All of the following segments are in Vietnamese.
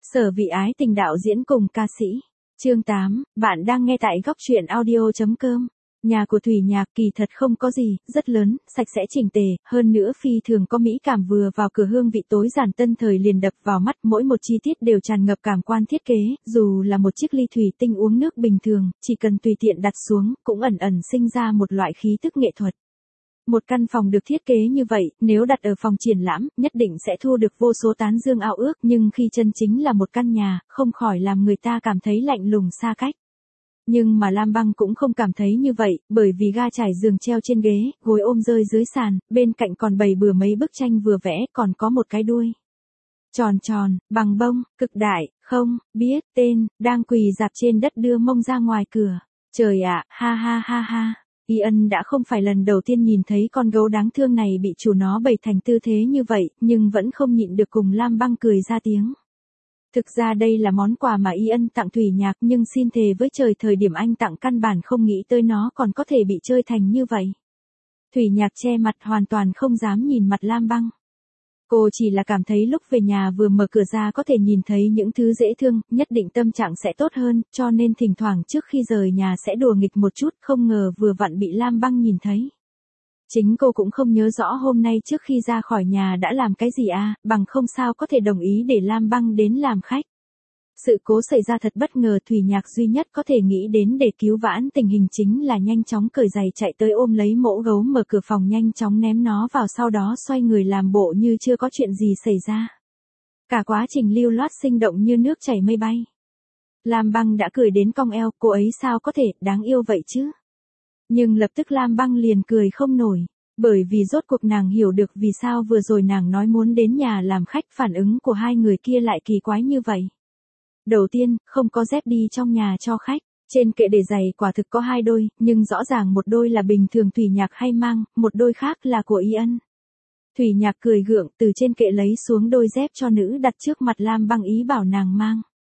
Sở Vị Ái Tình đạo diễn cùng ca sĩ. Chương 8, bạn đang nghe tại góc truyện audio.com. Nhà của Thủy Nhạc kỳ thật không có gì, rất lớn, sạch sẽ chỉnh tề, hơn nữa phi thường có mỹ cảm, vừa vào cửa hương vị tối giản tân thời liền đập vào mắt, mỗi một chi tiết đều tràn ngập cảm quan thiết kế, dù là một chiếc ly thủy tinh uống nước bình thường, chỉ cần tùy tiện đặt xuống, cũng ẩn ẩn sinh ra một loại khí tức nghệ thuật. Một căn phòng được thiết kế như vậy, nếu đặt ở phòng triển lãm, nhất định sẽ thu được vô số tán dương ao ước, nhưng khi chân chính là một căn nhà, không khỏi làm người ta cảm thấy lạnh lùng xa cách. Nhưng mà Lam Băng cũng không cảm thấy như vậy, bởi vì ga trải giường treo trên ghế, gối ôm rơi dưới sàn, bên cạnh còn bày bừa mấy bức tranh vừa vẽ, còn có một cái đuôi tròn tròn, bằng bông, cực đại, không biết tên, đang quỳ dạp trên đất đưa mông ra ngoài cửa. Trời ạ, ha ha ha ha. Ian đã không phải lần đầu tiên nhìn thấy con gấu đáng thương này bị chủ nó bày thành tư thế như vậy, nhưng vẫn không nhịn được cùng Lam Băng cười ra tiếng. Thực ra đây là món quà mà Ian tặng Thủy Nhạc, nhưng xin thề với trời thời điểm anh tặng căn bản không nghĩ tới nó còn có thể bị chơi thành như vậy. Thủy Nhạc che mặt hoàn toàn không dám nhìn mặt Lam Băng. Cô chỉ là cảm thấy lúc về nhà vừa mở cửa ra có thể nhìn thấy những thứ dễ thương, nhất định tâm trạng sẽ tốt hơn, cho nên thỉnh thoảng trước khi rời nhà sẽ đùa nghịch một chút, không ngờ vừa vặn bị Lam Băng nhìn thấy. Chính cô cũng không nhớ rõ hôm nay trước khi ra khỏi nhà đã làm cái gì bằng không sao có thể đồng ý để Lam Băng đến làm khách. Sự cố xảy ra thật bất ngờ, Thủy Nhạc duy nhất có thể nghĩ đến để cứu vãn tình hình chính là nhanh chóng cởi giày chạy tới ôm lấy mẫu gấu, mở cửa phòng nhanh chóng ném nó vào, sau đó xoay người làm bộ như chưa có chuyện gì xảy ra. Cả quá trình lưu loát sinh động như nước chảy mây bay. Lam Băng đã cười đến cong eo, cô ấy sao có thể, đáng yêu vậy chứ. Nhưng lập tức Lam Băng liền cười không nổi, bởi vì rốt cuộc nàng hiểu được vì sao vừa rồi nàng nói muốn đến nhà làm khách, phản ứng của hai người kia lại kỳ quái như vậy. Đầu tiên, không có dép đi trong nhà cho khách, trên kệ để giày quả thực có hai đôi, nhưng rõ ràng một đôi là bình thường Thủy Nhạc hay mang, một đôi khác là của Ian. Thủy Nhạc cười gượng, từ trên kệ lấy xuống đôi dép cho nữ đặt trước mặt Lam Băng, ý bảo nàng mang.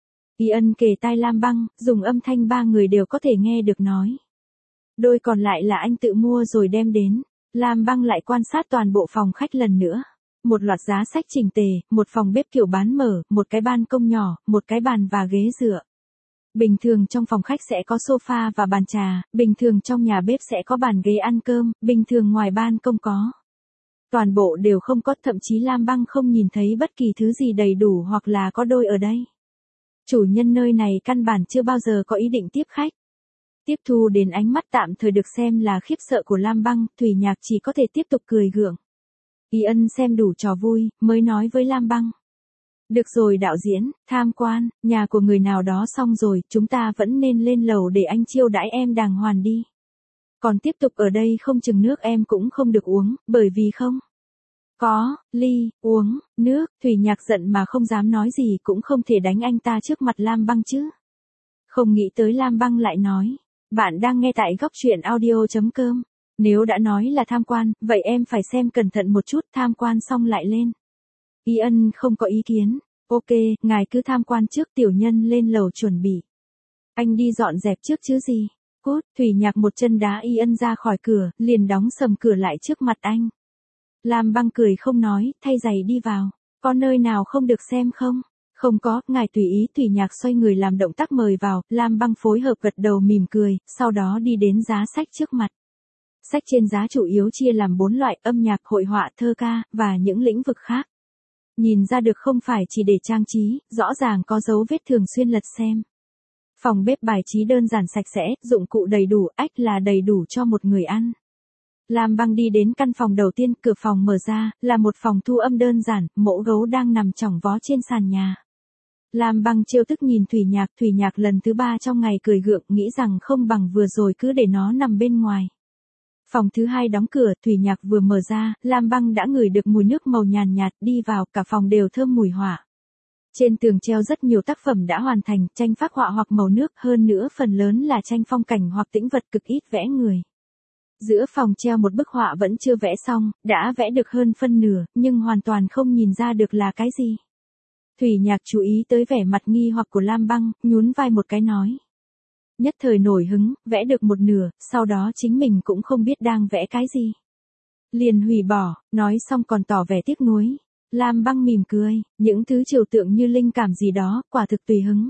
Ian kề tai Lam Băng, dùng âm thanh ba người đều có thể nghe được nói. Đôi còn lại là anh tự mua rồi đem đến. Lam Băng lại quan sát toàn bộ phòng khách lần nữa. Một loạt giá sách chỉnh tề, một phòng bếp kiểu bán mở, một cái ban công nhỏ, một cái bàn và ghế dựa. Bình thường trong phòng khách sẽ có sofa và bàn trà, bình thường trong nhà bếp sẽ có bàn ghế ăn cơm, bình thường ngoài ban công có. Toàn bộ đều không có, thậm chí Lam Băng không nhìn thấy bất kỳ thứ gì đầy đủ hoặc là có đôi ở đây. Chủ nhân nơi này căn bản chưa bao giờ có ý định tiếp khách. Tiếp thu đến ánh mắt tạm thời được xem là khiếp sợ của Lam Băng, Thủy Nhạc chỉ có thể tiếp tục cười gượng. Ian xem đủ trò vui, mới nói với Lam Băng. Được rồi đạo diễn, tham quan, nhà của người nào đó xong rồi, chúng ta vẫn nên lên lầu để anh chiêu đãi em đàng hoàng đi. Còn tiếp tục ở đây không chừng nước em cũng không được uống, bởi vì không có ly uống nước. Thủy Nhạc giận mà không dám nói gì, cũng không thể đánh anh ta trước mặt Lam Băng chứ. Không nghĩ tới Lam Băng lại nói. Bạn đang nghe tại góc truyện audio.com. Nếu đã nói là tham quan, vậy em phải xem cẩn thận một chút, tham quan xong lại lên. Ian không có ý kiến. Ok, ngài cứ tham quan trước, tiểu nhân lên lầu chuẩn bị. Anh đi dọn dẹp trước chứ gì. Cút, Thủy Nhạc một chân đá Ian ra khỏi cửa, liền đóng sầm cửa lại trước mặt anh. Lam Băng cười không nói, thay giày đi vào. Có nơi nào không được xem không? Không có, ngài tùy ý. Thủy Nhạc xoay người làm động tác mời vào, Lam Băng phối hợp gật đầu mỉm cười, sau đó đi đến giá sách trước mặt. Sách trên giá chủ yếu chia làm 4 loại: âm nhạc, hội họa, thơ ca, và những lĩnh vực khác. Nhìn ra được không phải chỉ để trang trí, rõ ràng có dấu vết thường xuyên lật xem. Phòng bếp bài trí đơn giản sạch sẽ, dụng cụ đầy đủ, ách là đầy đủ cho một người ăn. Lam Băng đi đến căn phòng đầu tiên, cửa phòng mở ra, là một phòng thu âm đơn giản, mẫu gấu đang nằm chỏng vó trên sàn nhà. Lam Băng trêu tức nhìn Thủy Nhạc lần thứ 3 trong ngày cười gượng, nghĩ rằng không bằng vừa rồi cứ để nó nằm bên ngoài. Phòng thứ 2 đóng cửa, Thủy Nhạc vừa mở ra, Lam Băng đã ngửi được mùi nước màu nhàn nhạt, đi vào, cả phòng đều thơm mùi họa. Trên tường treo rất nhiều tác phẩm đã hoàn thành, tranh phác họa hoặc màu nước, hơn nữa phần lớn là tranh phong cảnh hoặc tĩnh vật, cực ít vẽ người. Giữa phòng treo một bức họa vẫn chưa vẽ xong, đã vẽ được hơn phân nửa, nhưng hoàn toàn không nhìn ra được là cái gì. Thủy Nhạc chú ý tới vẻ mặt nghi hoặc của Lam Băng, nhún vai một cái nói. Nhất thời nổi hứng, vẽ được một nửa, sau đó chính mình cũng không biết đang vẽ cái gì. Liền hủy bỏ, nói xong còn tỏ vẻ tiếc nuối. Lam Băng mỉm cười, những thứ trừu tượng như linh cảm gì đó, quả thực tùy hứng.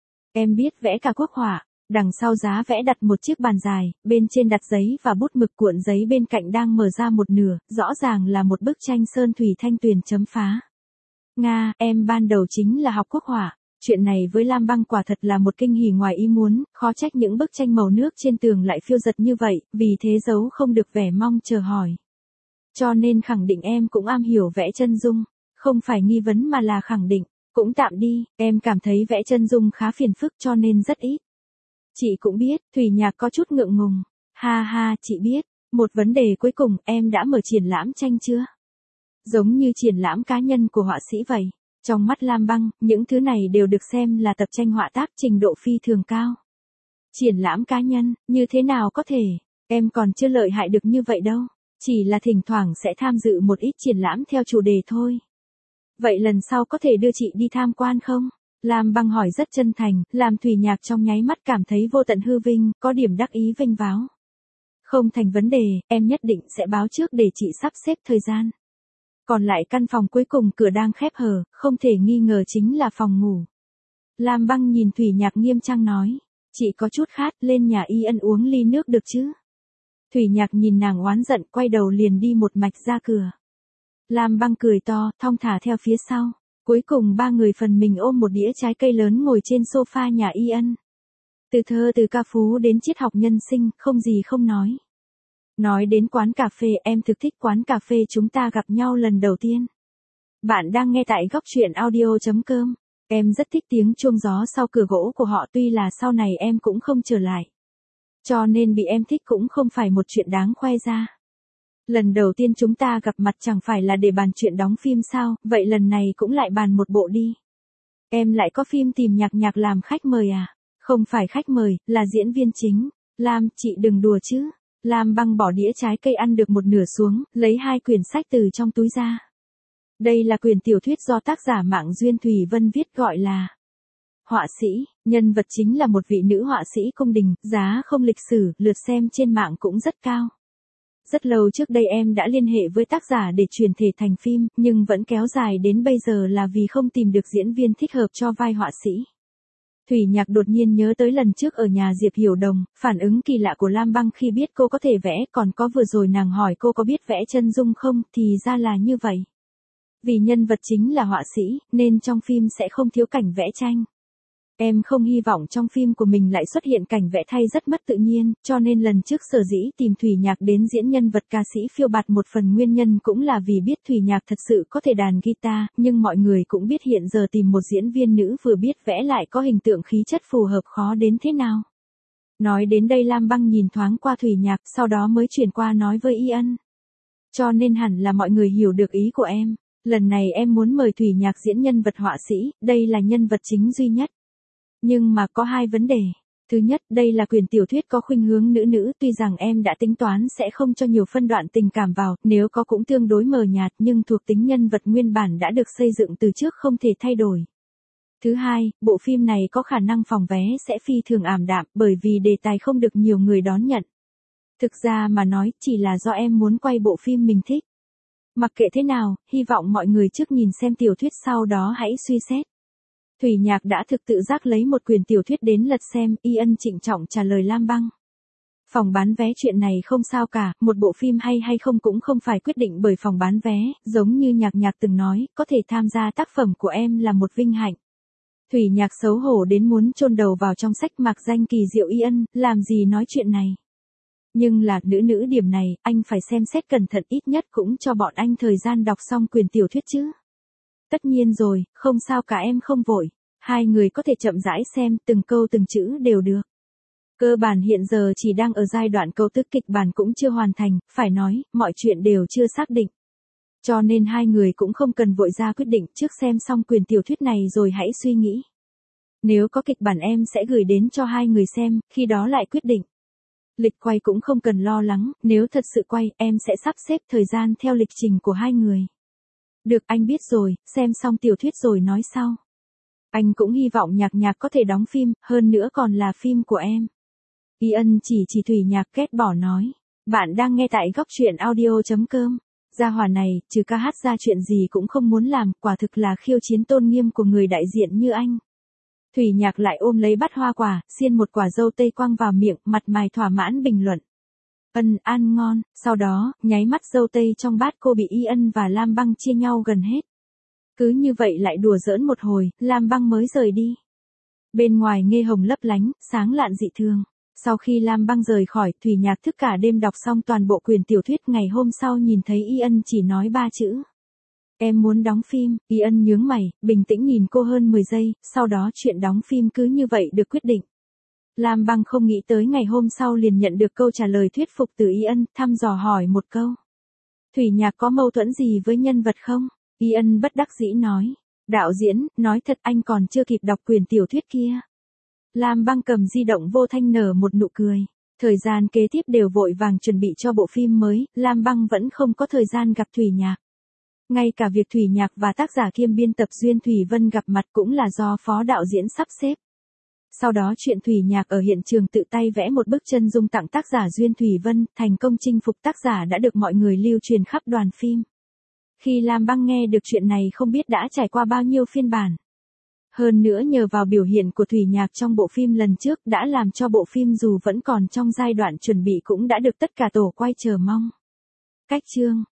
Em biết vẽ cả quốc họa. Đằng sau giá vẽ đặt một chiếc bàn dài, bên trên đặt giấy và bút mực, cuộn giấy bên cạnh đang mở ra một nửa, rõ ràng là một bức tranh sơn thủy thanh tuyền chấm phá. Nga, em ban đầu chính là học quốc họa. Chuyện này với Lam Băng quả thật là một kinh hỉ ngoài ý muốn, khó trách những bức tranh màu nước trên tường lại phiêu dật như vậy, vì thế giấu không được vẻ mong chờ hỏi. Cho nên khẳng định em cũng am hiểu vẽ chân dung, không phải nghi vấn mà là khẳng định, cũng tạm đi, em cảm thấy vẽ chân dung khá phiền phức cho nên rất ít. Chị cũng biết, Thủy Nhạc có chút ngượng ngùng. Ha ha, chị biết, một vấn đề cuối cùng, em đã mở triển lãm tranh chưa? Giống như triển lãm cá nhân của họa sĩ vậy. Trong mắt Lam Băng, những thứ này đều được xem là tập tranh họa tác trình độ phi thường cao. Triển lãm cá nhân, như thế nào có thể, em còn chưa lợi hại được như vậy đâu. Chỉ là thỉnh thoảng sẽ tham dự một ít triển lãm theo chủ đề thôi. Vậy lần sau có thể đưa chị đi tham quan không? Lam Băng hỏi rất chân thành, làm Thủy Nhạc trong nháy mắt cảm thấy vô tận hư vinh, có điểm đắc ý vênh váo. Không thành vấn đề, em nhất định sẽ báo trước để chị sắp xếp thời gian. Còn lại căn phòng cuối cùng cửa đang khép hờ, không thể nghi ngờ chính là phòng ngủ. Lam Băng nhìn Thủy Nhạc nghiêm trang nói, chị có chút khát, lên nhà Y Ân uống ly nước được chứ? Thủy Nhạc nhìn nàng oán giận, quay đầu liền đi một mạch ra cửa. Lam Băng cười to, thong thả theo phía sau. Cuối cùng ba người phần mình ôm một đĩa trái cây lớn ngồi trên sofa nhà Y Ân. Từ thơ từ ca phú đến triết học nhân sinh, không gì không nói. Nói đến quán cà phê, em thực thích quán cà phê chúng ta gặp nhau lần đầu tiên. Bạn đang nghe tại góc truyện audio.com. Em rất thích tiếng chuông gió sau cửa gỗ của họ, tuy là sau này em cũng không trở lại. Cho nên bị em thích cũng không phải một chuyện đáng khoe ra. Lần đầu tiên chúng ta gặp mặt chẳng phải là để bàn chuyện đóng phim sao, vậy lần này cũng lại bàn một bộ đi. Em lại có phim tìm Nhạc làm khách mời à? Không phải khách mời, là diễn viên chính. Lam, chị đừng đùa chứ. Lam Băng bỏ đĩa trái cây ăn được một nửa xuống, lấy 2 quyển sách từ trong túi ra. Đây là quyển tiểu thuyết do tác giả Mạng Duyên Thùy Vân viết, gọi là Họa Sĩ. Nhân vật chính là một vị nữ họa sĩ cung đình, giá không lịch sử, lượt xem trên mạng cũng rất cao. Rất lâu trước đây em đã liên hệ với tác giả để chuyển thể thành phim, nhưng vẫn kéo dài đến bây giờ là vì không tìm được diễn viên thích hợp cho vai họa sĩ. Thủy Nhạc đột nhiên nhớ tới lần trước ở nhà Diệp Hiểu Đồng, phản ứng kỳ lạ của Lam Băng khi biết cô có thể vẽ, còn có vừa rồi nàng hỏi cô có biết vẽ chân dung không, thì ra là như vậy. Vì nhân vật chính là họa sĩ, nên trong phim sẽ không thiếu cảnh vẽ tranh. Em không hy vọng trong phim của mình lại xuất hiện cảnh vẽ thay rất mất tự nhiên, cho nên lần trước sở dĩ tìm Thủy Nhạc đến diễn nhân vật ca sĩ phiêu bạt, một phần nguyên nhân cũng là vì biết Thủy Nhạc thật sự có thể đàn guitar, nhưng mọi người cũng biết hiện giờ tìm một diễn viên nữ vừa biết vẽ lại có hình tượng khí chất phù hợp khó đến thế nào. Nói đến đây Lam Băng nhìn thoáng qua Thủy Nhạc, sau đó mới chuyển qua nói với Y Ân. Cho nên hẳn là mọi người hiểu được ý của em. Lần này em muốn mời Thủy Nhạc diễn nhân vật họa sĩ, đây là nhân vật chính duy nhất. Nhưng mà có 2 vấn đề. Thứ nhất, đây là quyển tiểu thuyết có khuynh hướng nữ, tuy rằng em đã tính toán sẽ không cho nhiều phân đoạn tình cảm vào, nếu có cũng tương đối mờ nhạt, nhưng thuộc tính nhân vật nguyên bản đã được xây dựng từ trước không thể thay đổi. Thứ hai, bộ phim này có khả năng phòng vé sẽ phi thường ảm đạm, bởi vì đề tài không được nhiều người đón nhận. Thực ra mà nói, chỉ là do em muốn quay bộ phim mình thích. Mặc kệ thế nào, hy vọng mọi người trước nhìn xem tiểu thuyết sau đó hãy suy xét. Thủy Nhạc đã thực tự giác lấy một quyển tiểu thuyết đến lật xem, Y Ân trịnh trọng trả lời Lam Băng. Phòng bán vé chuyện này không sao cả, một bộ phim hay không cũng không phải quyết định bởi phòng bán vé, giống như Nhạc từng nói, có thể tham gia tác phẩm của em là một vinh hạnh. Thủy Nhạc xấu hổ đến muốn chôn đầu vào trong sách mạc danh kỳ diệu Y Ân, làm gì nói chuyện này. Nhưng là nữ điểm này, anh phải xem xét cẩn thận, ít nhất cũng cho bọn anh thời gian đọc xong quyển tiểu thuyết chứ. Tất nhiên rồi, không sao cả, em không vội. 2 người có thể chậm rãi xem, từng câu từng chữ đều được. Cơ bản hiện giờ chỉ đang ở giai đoạn cấu thức, kịch bản cũng chưa hoàn thành, phải nói, mọi chuyện đều chưa xác định. Cho nên 2 người cũng không cần vội ra quyết định, trước xem xong quyển tiểu thuyết này rồi hãy suy nghĩ. Nếu có kịch bản em sẽ gửi đến cho 2 người xem, khi đó lại quyết định. Lịch quay cũng không cần lo lắng, nếu thật sự quay, em sẽ sắp xếp thời gian theo lịch trình của 2 người. Được, anh biết rồi, xem xong tiểu thuyết rồi nói sau. Anh cũng hy vọng Nhạc có thể đóng phim, hơn nữa còn là phim của em. Y Ân chỉ Thủy Nhạc ghét bỏ nói. Bạn đang nghe tại góc truyện audio.com. Gia hỏa này, trừ ca hát ra chuyện gì cũng không muốn làm, quả thực là khiêu chiến tôn nghiêm của người đại diện như anh. Thủy Nhạc lại ôm lấy bát hoa quả, xiên một quả dâu tây quăng vào miệng, mặt mày thỏa mãn bình luận. Ăn ngon, sau đó, nháy mắt dâu tây trong bát cô bị Y Ân và Lam Băng chia nhau gần hết. Cứ như vậy lại đùa giỡn một hồi, Lam Băng mới rời đi. Bên ngoài nghe hồng lấp lánh, sáng lạn dị thường. Sau khi Lam Băng rời khỏi, Thủy Nhạc thức cả đêm đọc xong toàn bộ quyển tiểu thuyết, ngày hôm sau nhìn thấy Y Ân chỉ nói 3 chữ. Em muốn đóng phim. Y Ân nhướng mày, bình tĩnh nhìn cô hơn 10 giây, sau đó chuyện đóng phim cứ như vậy được quyết định. Lam Băng không nghĩ tới ngày hôm sau liền nhận được câu trả lời thuyết phục từ Y Ân, thăm dò hỏi một câu. Thủy Nhạc có mâu thuẫn gì với nhân vật không? Y Ân bất đắc dĩ nói. Đạo diễn, nói thật anh còn chưa kịp đọc quyển tiểu thuyết kia. Lam Băng cầm di động vô thanh nở một nụ cười. Thời gian kế tiếp đều vội vàng chuẩn bị cho bộ phim mới, Lam Băng vẫn không có thời gian gặp Thủy Nhạc. Ngay cả việc Thủy Nhạc và tác giả kiêm biên tập Duyên Thủy Vân gặp mặt cũng là do phó đạo diễn sắp xếp. Sau đó chuyện Thủy Nhạc ở hiện trường tự tay vẽ một bức chân dung tặng tác giả Duyên Thủy Vân, thành công chinh phục tác giả đã được mọi người lưu truyền khắp đoàn phim. Khi Lam Băng nghe được chuyện này không biết đã trải qua bao nhiêu phiên bản. Hơn nữa nhờ vào biểu hiện của Thủy Nhạc trong bộ phim lần trước đã làm cho bộ phim dù vẫn còn trong giai đoạn chuẩn bị cũng đã được tất cả tổ quay chờ mong. Cách chương